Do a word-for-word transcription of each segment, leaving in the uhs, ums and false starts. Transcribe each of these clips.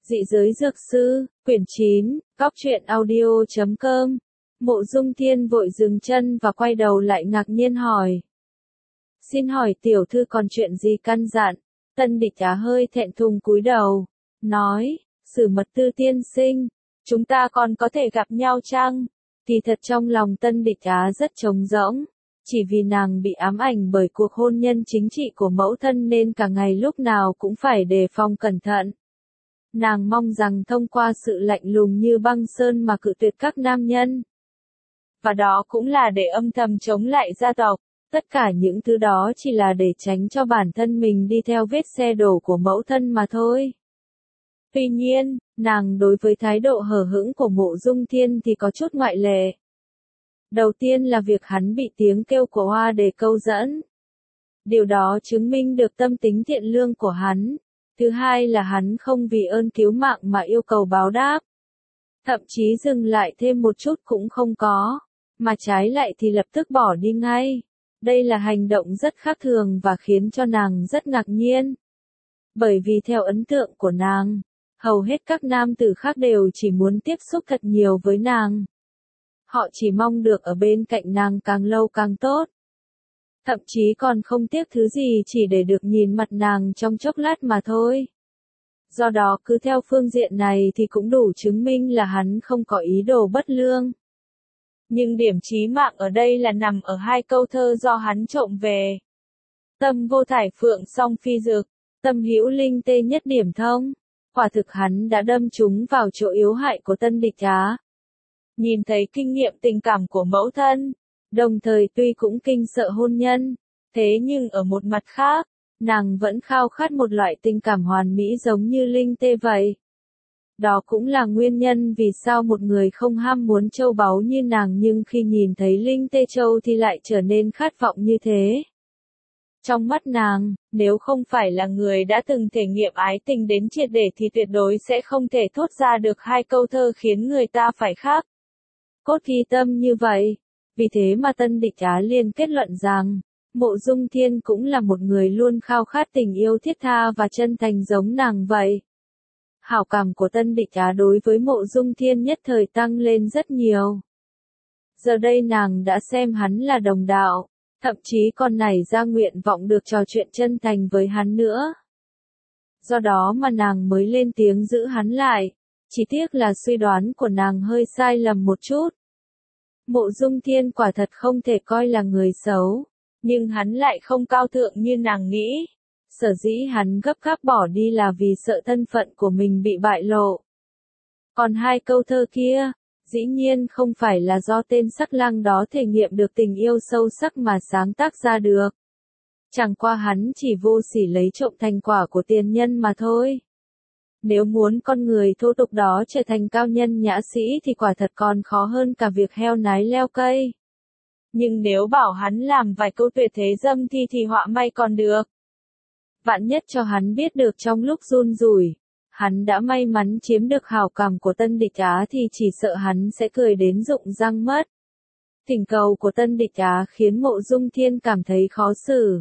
Dị giới dược sư, quyển chín, góc truyện audio chấm com. Mộ Dung Thiên vội dừng chân và quay đầu lại ngạc nhiên hỏi. Xin hỏi tiểu thư còn chuyện gì căn dặn? Tân Địch Á hơi thẹn thùng cúi đầu, nói, Sử Mật Tư tiên sinh, chúng ta còn có thể gặp nhau chăng? Thì thật trong lòng Tân Địch Á rất trống rỗng, chỉ vì nàng bị ám ảnh bởi cuộc hôn nhân chính trị của mẫu thân nên cả ngày lúc nào cũng phải đề phòng cẩn thận. Nàng mong rằng thông qua sự lạnh lùng như băng sơn mà cự tuyệt các nam nhân. Và đó cũng là để âm thầm chống lại gia tộc, tất cả những thứ đó chỉ là để tránh cho bản thân mình đi theo vết xe đổ của mẫu thân mà thôi. Tuy nhiên, nàng đối với thái độ hờ hững của Mộ Dung Thiên thì có chút ngoại lệ. Đầu tiên là việc hắn bị tiếng kêu của hoa để câu dẫn. Điều đó chứng minh được tâm tính thiện lương của hắn. Thứ hai là hắn không vì ơn cứu mạng mà yêu cầu báo đáp. Thậm chí dừng lại thêm một chút cũng không có, mà trái lại thì lập tức bỏ đi ngay. Đây là hành động rất khác thường và khiến cho nàng rất ngạc nhiên. Bởi vì theo ấn tượng của nàng, hầu hết các nam tử khác đều chỉ muốn tiếp xúc thật nhiều với nàng. Họ chỉ mong được ở bên cạnh nàng càng lâu càng tốt. Thậm chí còn không tiếc thứ gì chỉ để được nhìn mặt nàng trong chốc lát mà thôi. Do đó cứ theo phương diện này thì cũng đủ chứng minh là hắn không có ý đồ bất lương. Nhưng điểm chí mạng ở đây là nằm ở hai câu thơ do hắn trộm về. Tâm vô thải phượng song phi dược, tâm hữu linh tê nhất điểm thông. Quả thực hắn đã đâm chúng vào chỗ yếu hại của Tân Địch Á. Nhìn thấy kinh nghiệm tình cảm của mẫu thân, đồng thời tuy cũng kinh sợ hôn nhân, thế nhưng ở một mặt khác, nàng vẫn khao khát một loại tình cảm hoàn mỹ giống như linh tê vậy. Đó cũng là nguyên nhân vì sao một người không ham muốn châu báu như nàng nhưng khi nhìn thấy linh tê châu thì lại trở nên khát vọng như thế. Trong mắt nàng, nếu không phải là người đã từng thể nghiệm ái tình đến triệt để thì tuyệt đối sẽ không thể thốt ra được hai câu thơ khiến người ta phải khắc cốt ghi tâm như vậy. Vì thế mà Tân Địch Á liền kết luận rằng, Mộ Dung Thiên cũng là một người luôn khao khát tình yêu thiết tha và chân thành giống nàng vậy. Hảo cảm của Tân Địch Á đối với Mộ Dung Thiên nhất thời tăng lên rất nhiều. Giờ đây nàng đã xem hắn là đồng đạo, thậm chí còn nảy ra nguyện vọng được trò chuyện chân thành với hắn nữa. Do đó mà nàng mới lên tiếng giữ hắn lại, chỉ tiếc là suy đoán của nàng hơi sai lầm một chút. Mộ Dung Thiên quả thật không thể coi là người xấu, nhưng hắn lại không cao thượng như nàng nghĩ. Sở dĩ hắn gấp gáp bỏ đi là vì sợ thân phận của mình bị bại lộ. Còn hai câu thơ kia, dĩ nhiên không phải là do tên sắc lang đó thể nghiệm được tình yêu sâu sắc mà sáng tác ra được. Chẳng qua hắn chỉ vô sỉ lấy trộm thành quả của tiền nhân mà thôi. Nếu muốn con người thô tục đó trở thành cao nhân nhã sĩ thì quả thật còn khó hơn cả việc heo nái leo cây. Nhưng nếu bảo hắn làm vài câu tuyệt thế dâm thi thì họa may còn được. Vạn nhất cho hắn biết được trong lúc run rủi, hắn đã may mắn chiếm được hảo cảm của Tân Địch Á thì chỉ sợ hắn sẽ cười đến rụng răng mất. Thỉnh cầu của Tân Địch Á khiến Mộ Dung Thiên cảm thấy khó xử.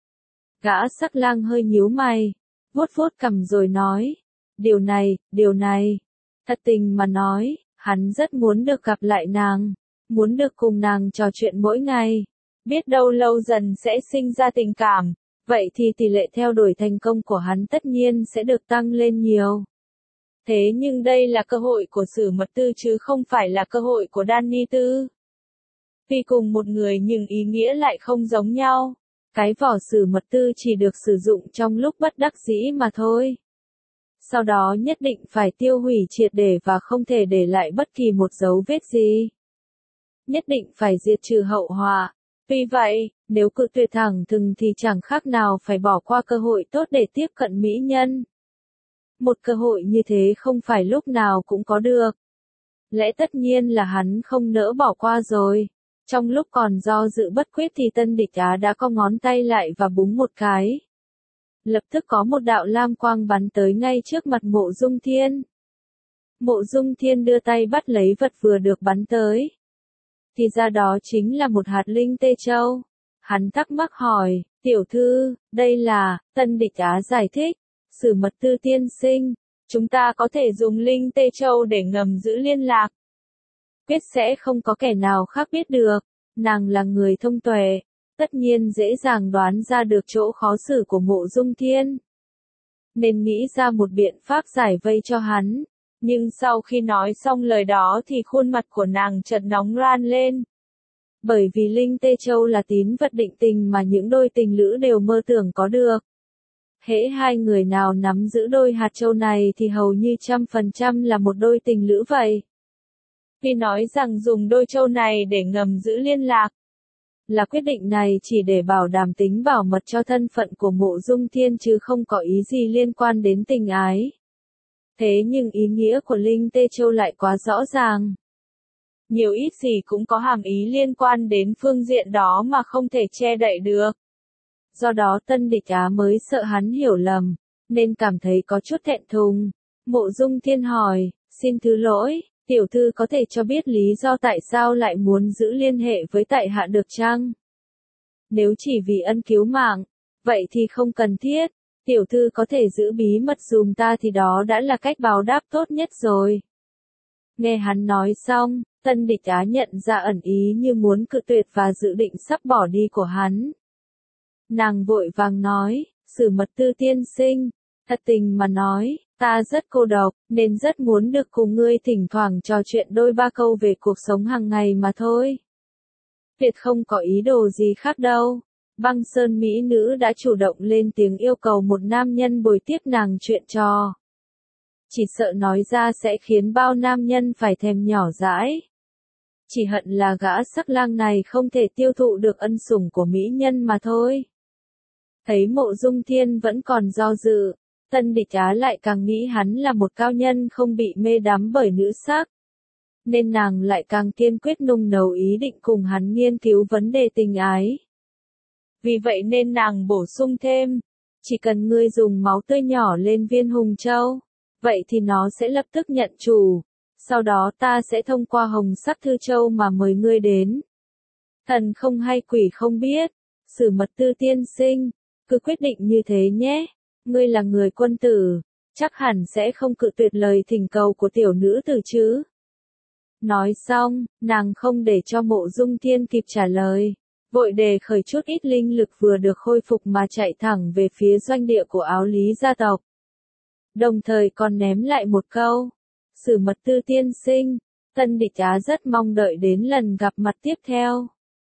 Gã sắc lang hơi nhíu mày, vuốt vuốt cằm rồi nói, điều này, điều này, thật tình mà nói, hắn rất muốn được gặp lại nàng, muốn được cùng nàng trò chuyện mỗi ngày, biết đâu lâu dần sẽ sinh ra tình cảm. Vậy thì tỷ lệ theo đuổi thành công của hắn tất nhiên sẽ được tăng lên nhiều. Thế nhưng đây là cơ hội của Sử Mật Tư chứ không phải là cơ hội của Đan-ni Tư. Vì cùng một người nhưng ý nghĩa lại không giống nhau. Cái vỏ Sử Mật Tư chỉ được sử dụng trong lúc bất đắc dĩ mà thôi. Sau đó nhất định phải tiêu hủy triệt để và không thể để lại bất kỳ một dấu vết gì. Nhất định phải diệt trừ hậu họa. Vì vậy, nếu cự tuyệt thẳng thừng thì chẳng khác nào phải bỏ qua cơ hội tốt để tiếp cận mỹ nhân. Một cơ hội như thế không phải lúc nào cũng có được. Lẽ tất nhiên là hắn không nỡ bỏ qua rồi. Trong lúc còn do dự bất quyết thì Tân Địch Á đã có ngón tay lại và búng một cái. Lập tức có một đạo lam quang bắn tới ngay trước mặt Mộ Dung Thiên. Mộ Dung Thiên đưa tay bắt lấy vật vừa được bắn tới. Thì ra đó chính là một hạt linh tê châu. Hắn thắc mắc hỏi, tiểu thư, đây là, Tân Địch Á giải thích, Sử Mật Tư tiên sinh, Chúng ta có thể dùng Linh Tê Châu để ngầm giữ liên lạc. Quyết sẽ không có kẻ nào khác biết được. Nàng là người thông tuệ, tất nhiên dễ dàng đoán ra được chỗ khó xử của Mộ Dung Thiên. Nên nghĩ ra một biện pháp giải vây cho hắn. Nhưng sau khi nói xong lời đó thì khuôn mặt của nàng chợt nóng ran lên. Bởi vì Linh Tê Châu là tín vật định tình mà những đôi tình lữ đều mơ tưởng có được. Hễ hai người nào nắm giữ đôi hạt châu này thì hầu như trăm phần trăm là một đôi tình lữ vậy. Vì nói rằng dùng đôi châu này để ngầm giữ liên lạc. Là quyết định này chỉ để bảo đảm tính bảo mật cho thân phận của Mộ Dung Thiên chứ không có ý gì liên quan đến tình ái. Thế nhưng ý nghĩa của Linh Tê Châu lại quá rõ ràng. Nhiều ít gì cũng có hàm ý liên quan đến phương diện đó mà không thể che đậy được. Do đó Tân Địch Á mới sợ hắn hiểu lầm, nên cảm thấy có chút thẹn thùng. Mộ Dung Thiên hỏi, xin thứ lỗi, tiểu thư có thể cho biết lý do tại sao lại muốn giữ liên hệ với tại hạ được chăng? Nếu chỉ vì ân cứu mạng, vậy thì không cần thiết, tiểu thư có thể giữ bí mật dùm ta thì đó đã là cách báo đáp tốt nhất rồi. Nghe hắn nói xong, Tân Địch Á nhận ra ẩn ý như muốn cự tuyệt và dự định sắp bỏ đi của hắn. Nàng vội vàng nói, Sử Mật Tư tiên sinh, thật tình mà nói, ta rất cô độc, nên rất muốn được cùng ngươi thỉnh thoảng trò chuyện đôi ba câu về cuộc sống hàng ngày mà thôi. Tuyệt không có ý đồ gì khác đâu. Băng Sơn mỹ nữ đã chủ động lên tiếng yêu cầu một nam nhân bồi tiếp nàng chuyện trò. Chỉ sợ nói ra sẽ khiến bao nam nhân phải thèm nhỏ dãi. Chỉ hận là gã sắc lang này không thể tiêu thụ được ân sủng của mỹ nhân mà thôi. Thấy Mộ Dung Thiên vẫn còn do dự, Tân Địch Á lại càng nghĩ hắn là một cao nhân không bị mê đắm bởi nữ sắc. Nên nàng lại càng kiên quyết nung nấu ý định cùng hắn nghiên cứu vấn đề tình ái. Vì vậy nên nàng bổ sung thêm, chỉ cần ngươi dùng máu tươi nhỏ lên viên hùng châu, vậy thì nó sẽ lập tức nhận chủ. Sau đó ta sẽ thông qua hồng sắc thư châu mà mời ngươi đến. Thần không hay quỷ không biết, Sử Mật Tư tiên sinh, cứ quyết định như thế nhé. Ngươi là người quân tử, chắc hẳn sẽ không cự tuyệt lời thỉnh cầu của tiểu nữ tử chứ. Nói xong, nàng không để cho Mộ Dung Thiên kịp trả lời, vội đề khởi chút ít linh lực vừa được khôi phục mà chạy thẳng về phía doanh địa của Áo Lý gia tộc. Đồng thời còn ném lại một câu, Sử Mật Tư tiên sinh, Tân Địch Á rất mong đợi đến lần gặp mặt tiếp theo.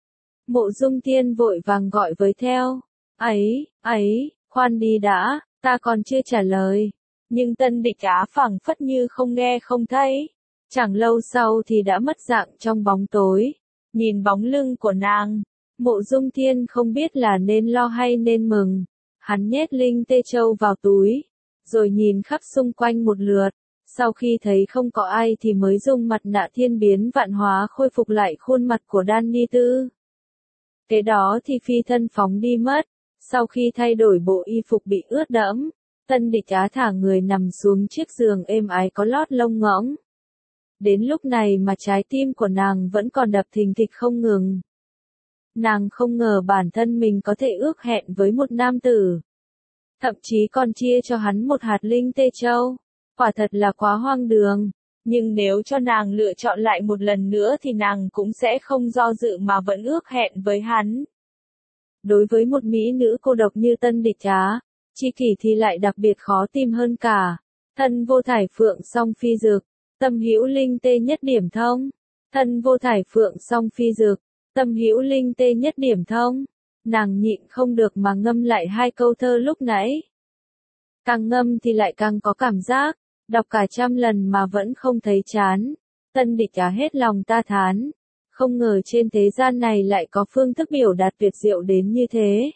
Mộ Dung Thiên vội vàng gọi với theo, ấy, ấy, khoan đi đã, ta còn chưa trả lời. Nhưng Tân Địch Á phảng phất như không nghe không thấy. Chẳng lâu sau thì đã mất dạng trong bóng tối. Nhìn bóng lưng của nàng, Mộ Dung Thiên không biết là nên lo hay nên mừng. Hắn nhét Linh Tê Châu vào túi, rồi nhìn khắp xung quanh một lượt. Sau khi thấy không có ai thì mới dùng mặt nạ thiên biến vạn hóa khôi phục lại khuôn mặt của Đan Ni Tư. Kế đó thì phi thân phóng đi mất. Sau khi thay đổi bộ y phục bị ướt đẫm, Tân Địch Á thả người nằm xuống chiếc giường êm ái có lót lông ngỗng. Đến lúc này mà trái tim của nàng vẫn còn đập thình thịch không ngừng. Nàng không ngờ bản thân mình có thể ước hẹn với một nam tử. Thậm chí còn chia cho hắn một hạt Linh Tê Châu. Quả thật là quá hoang đường. Nhưng nếu cho nàng lựa chọn lại một lần nữa thì nàng cũng sẽ không do dự mà vẫn ước hẹn với hắn. Đối với một mỹ nữ cô độc như Tân Địch Á, tri kỷ thì lại đặc biệt khó tìm hơn cả. Thân vô thải phượng song phi dược, tâm hữu linh tê nhất điểm thông. Thân vô thải phượng song phi dược, tâm hữu linh tê nhất điểm thông. Nàng nhịn không được mà ngâm lại hai câu thơ lúc nãy. Càng ngâm thì lại càng có cảm giác, đọc cả trăm lần mà vẫn không thấy chán. Tân Địch Á hết lòng ta thán. Không ngờ trên thế gian này lại có phương thức biểu đạt tuyệt diệu đến như thế.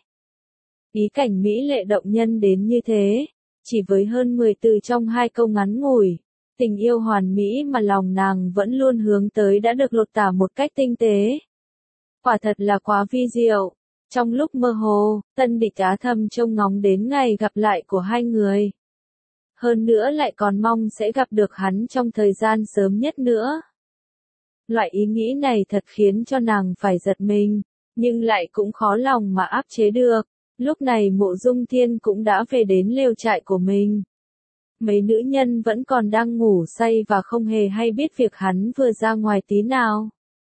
Ý cảnh mỹ lệ động nhân đến như thế. Chỉ với hơn mười từ trong hai câu ngắn ngủi. Tình yêu hoàn mỹ mà lòng nàng vẫn luôn hướng tới đã được lột tả một cách tinh tế. Quả thật là quá vi diệu. Trong lúc mơ hồ, Tân Địch Á thầm trông ngóng đến ngày gặp lại của hai người. Hơn nữa lại còn mong sẽ gặp được hắn trong thời gian sớm nhất nữa. Loại ý nghĩ này thật khiến cho nàng phải giật mình, nhưng lại cũng khó lòng mà áp chế được. Lúc này Mộ Dung Thiên cũng đã về đến lều trại của mình. mấy nữ nhân vẫn còn đang ngủ say và không hề hay biết việc hắn vừa ra ngoài tí nào.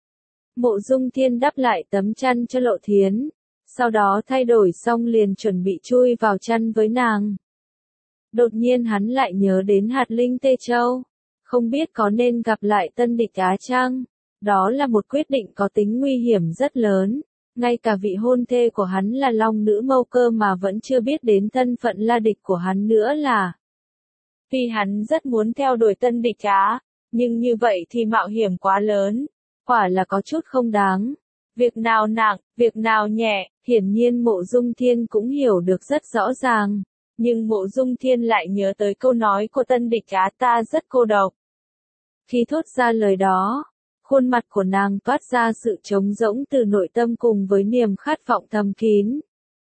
Mộ Dung Thiên đắp lại tấm chăn cho Lộ Thiến, sau đó thay đổi xong liền chuẩn bị chui vào chăn với nàng. Đột nhiên hắn lại nhớ đến hạt linh tê châu, không biết có nên gặp lại tân địch Á chăng? Đó là một quyết định có tính nguy hiểm rất lớn, ngay cả vị hôn thê của hắn là Long Nữ Mâu Cơ mà vẫn chưa biết đến thân phận là địch của hắn nữa là. Vì hắn rất muốn theo đuổi tân địch Á, nhưng như vậy thì mạo hiểm quá lớn, quả là có chút không đáng. Việc nào nặng, việc nào nhẹ, hiển nhiên Mộ Dung Thiên cũng hiểu được rất rõ ràng, nhưng Mộ Dung Thiên lại nhớ tới câu nói của tân địch Á ta rất cô độc. Khi thốt ra lời đó, khuôn mặt của nàng toát ra sự trống rỗng từ nội tâm cùng với niềm khát vọng thầm kín.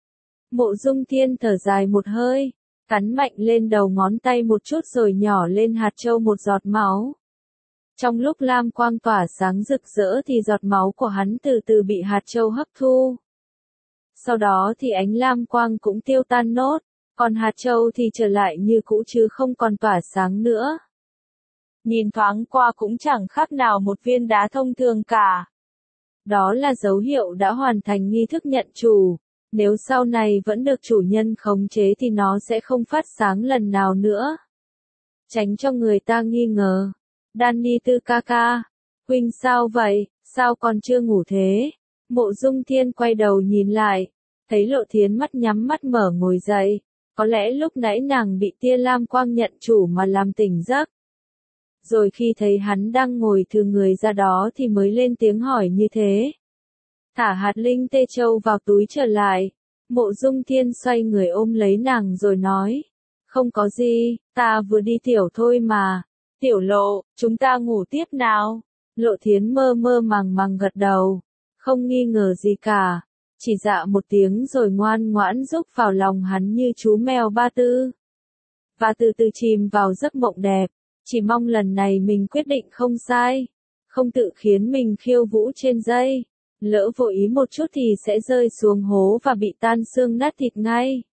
Mộ Dung Thiên thở dài một hơi, cắn mạnh lên đầu ngón tay một chút rồi nhỏ lên hạt châu một giọt máu. Trong lúc lam quang tỏa sáng rực rỡ thì giọt máu của hắn từ từ bị hạt châu hấp thu. Sau đó thì ánh lam quang cũng tiêu tan nốt, còn hạt châu thì trở lại như cũ chứ không còn tỏa sáng nữa. Nhìn thoáng qua cũng chẳng khác nào một viên đá thông thường cả. Đó là dấu hiệu đã hoàn thành nghi thức nhận chủ, nếu sau này vẫn được chủ nhân khống chế thì nó sẽ không phát sáng lần nào nữa. Tránh cho người ta nghi ngờ. Danny Tư ca ca, huynh sao vậy, sao còn chưa ngủ thế? Mộ Dung Thiên quay đầu nhìn lại, thấy Lộ Thiến mắt nhắm mắt mở ngồi dậy, có lẽ lúc nãy nàng bị tia lam quang nhận chủ mà làm tỉnh giấc. Rồi khi thấy hắn đang ngồi thừ người ra đó thì mới lên tiếng hỏi như thế. Thả hạt linh tê châu vào túi trở lại, Mộ Dung Thiên xoay người ôm lấy nàng rồi nói, không có gì, ta vừa đi tiểu thôi mà. Tiểu Lộ, chúng ta ngủ tiếp nào. Lộ Thiến mơ mơ màng màng gật đầu, không nghi ngờ gì cả, chỉ dạ một tiếng rồi ngoan ngoãn rúc vào lòng hắn như chú mèo ba tư. Và từ từ chìm vào giấc mộng đẹp, chỉ mong lần này mình quyết định không sai, không tự khiến mình khiêu vũ trên dây, lỡ vô ý một chút thì sẽ rơi xuống hố và bị tan xương nát thịt ngay.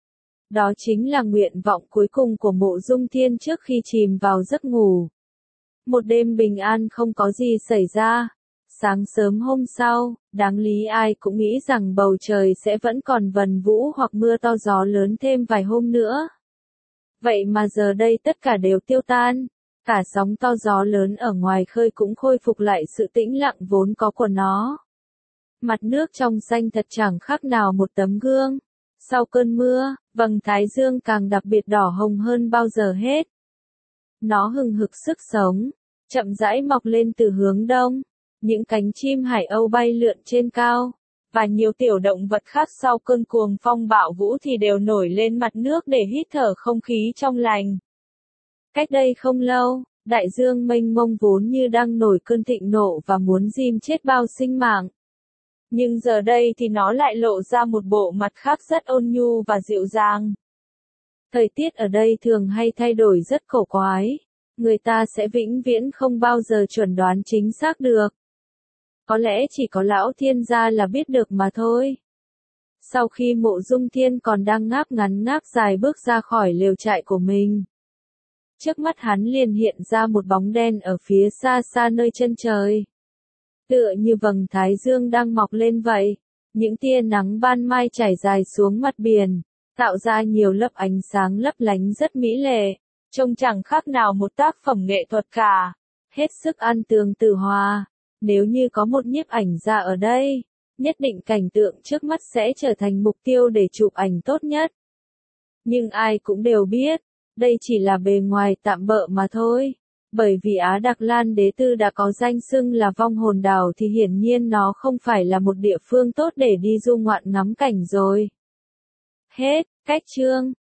Đó chính là nguyện vọng cuối cùng của Mộ Dung Thiên trước khi chìm vào giấc ngủ. Một đêm bình an không có gì xảy ra. Sáng sớm hôm sau, đáng lý ai cũng nghĩ rằng bầu trời sẽ vẫn còn vần vũ hoặc mưa to gió lớn thêm vài hôm nữa. Vậy mà giờ đây tất cả đều tiêu tan. Cả sóng to gió lớn ở ngoài khơi cũng khôi phục lại sự tĩnh lặng vốn có của nó. Mặt nước trong xanh thật chẳng khác nào một tấm gương. Sau cơn mưa, vầng thái dương càng đặc biệt đỏ hồng hơn bao giờ hết. Nó hừng hực sức sống, chậm rãi mọc lên từ hướng đông. Những cánh chim hải âu bay lượn trên cao, và nhiều tiểu động vật khác sau cơn cuồng phong bạo vũ thì đều nổi lên mặt nước để hít thở không khí trong lành. Cách đây không lâu, đại dương mênh mông vốn như đang nổi cơn thịnh nộ và muốn rim chết bao sinh mạng. Nhưng giờ đây thì nó lại lộ ra một bộ mặt khác rất ôn nhu và dịu dàng. Thời tiết ở đây thường hay thay đổi rất cổ quái. Người ta sẽ vĩnh viễn không bao giờ chuẩn đoán chính xác được. Có lẽ chỉ có lão thiên gia là biết được mà thôi. Sau khi Mộ Dung Thiên còn đang ngáp ngắn ngáp dài bước ra khỏi lều trại của mình. Trước mắt hắn liền hiện ra một bóng đen ở phía xa xa nơi chân trời. Tựa như vầng thái dương đang mọc lên vậy, những tia nắng ban mai trải dài xuống mặt biển, tạo ra nhiều lớp ánh sáng lấp lánh rất mỹ lệ, trông chẳng khác nào một tác phẩm nghệ thuật cả, hết sức ăn tường tử hòa. Nếu như có một nhiếp ảnh gia ở đây, nhất định cảnh tượng trước mắt sẽ trở thành mục tiêu để chụp ảnh tốt nhất. Nhưng ai cũng đều biết, đây chỉ là bề ngoài tạm bợ mà thôi. Bởi vì Á Đặc Lan Đế Tư đã có danh xưng là vong hồn đảo thì hiển nhiên nó không phải là một địa phương tốt để đi du ngoạn ngắm cảnh rồi. Hết, cách chương.